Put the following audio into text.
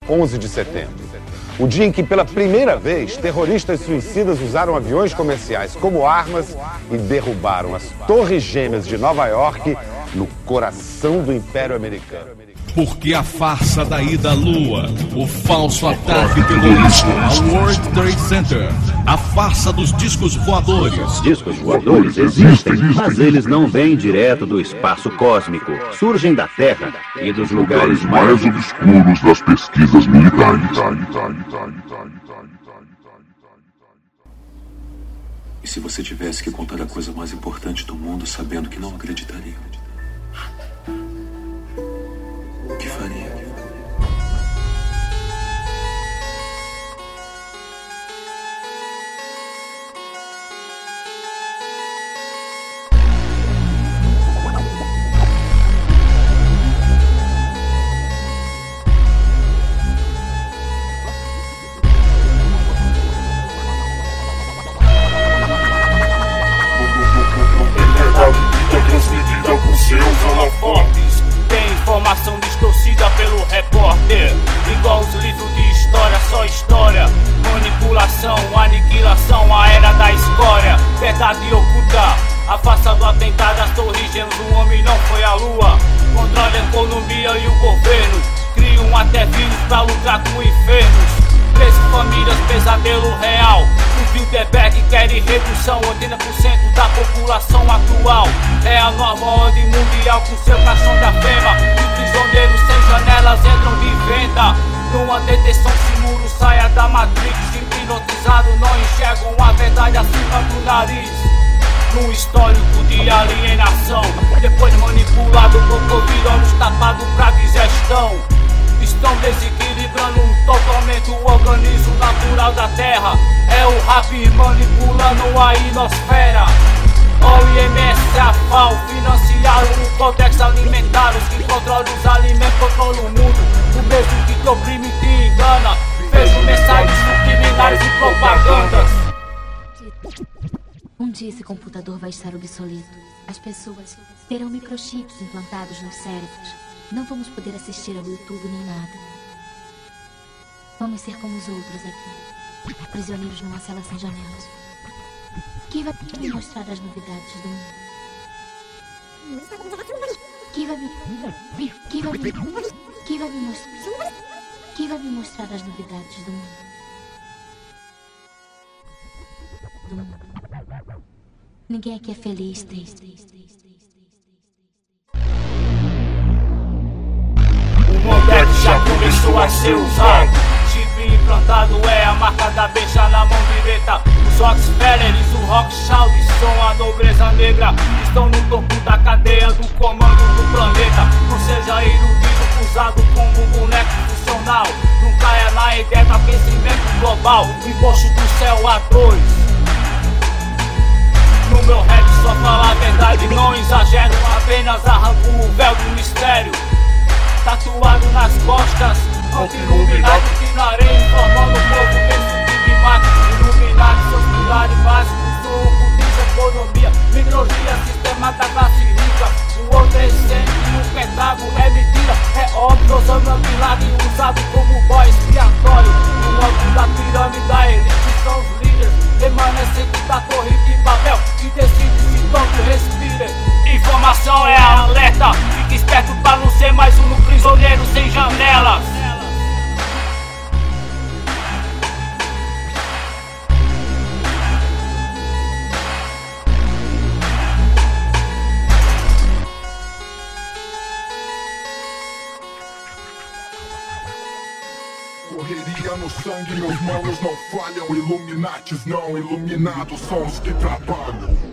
11 de setembro. O dia em que, pela primeira vez, terroristas suicidas usaram aviões comerciais como armas e derrubaram as Torres Gêmeas de Nova York no coração do Império Americano. Porque a farsa da ida à Lua, o falso ataque terrorista ao World Trade Center, a farsa dos discos voadores. Discos voadores existem, mas eles não vêm direto do espaço cósmico. Surgem da Terra e dos lugares mais obscuros das pesquisas militares. E se você tivesse que contar a coisa mais importante do mundo sabendo que não acreditaria? O que faria? Transmitida com seus holofotes. Tem informação distorcida pelo repórter. Igual os livros de história, só história. Manipulação, aniquilação, a era da escória. Verdade oculta, a farsa do atentado às torres gêmeas. O homem não foi à lua. Controla a economia e o governo. Criam até vírus pra lutar com infernos. 13 famílias, pesadelo real. O Bilderberg quer redução, 80% da população atual. É a nova ordem mundial com seu caixão da fema. Os prisioneiros sem janelas entram de venda. Numa detenção sem muro, saia da Matrix. Hipnotizados não enxergam a verdade acima do nariz. Num histórico de alienação, depois manipulado por Covid, olhos tapados pra digestão. Estão desequilibrando totalmente o organismo natural da Terra. É o rap manipulando a inosfera. OMS, a FAO financiaram o Codex Alimentares, que controla os alimentos, controla o mundo. O mesmo que te oprime e te engana. Vejo mensagens subliminares e propagandas. Um dia esse computador vai estar obsoleto. As pessoas terão microchips implantados nos cérebros. Não vamos poder assistir ao YouTube nem nada. Vamos ser como os outros aqui, prisioneiros numa cela sem janelas. Quem vai me mostrar as novidades do mundo? Quem vai me mostrar as novidades do mundo? Ninguém aqui é feliz, triste. O Mondec já começou a ser usado. Chip implantado é a marca da besta na mão direita. Os Rockefellers, o Rothschild são a nobreza negra. Estão no topo da cadeia do comando do planeta. Não seja iludido, usado como um boneco funcional. Não caia na ideia do aquecimento global. Imposto do céu a 2. No meu rap só fala a verdade, não exagero. Apenas arranco o véu do mistério. Tatuado nas costas, anti-iluminado que na areia, informando o povo mesmo submático. Iluminado, seus pilares básicos, sou ocultismo, economia, microgia, sistema da classe rica. O outro é essência e o Pentágono é mentira. É óbvio, Osama Bin Laden usado como boy expiatório. No alto da pirâmide da elite são os líderes remanescentes da torre de Babel, que decide se todos respirem. Informação é alerta, fique esperto pra não ser mais um prisioneiro sem janelas. Correria no sangue, meus manos não falham. Illuminatis não, iluminados são os que trabalham.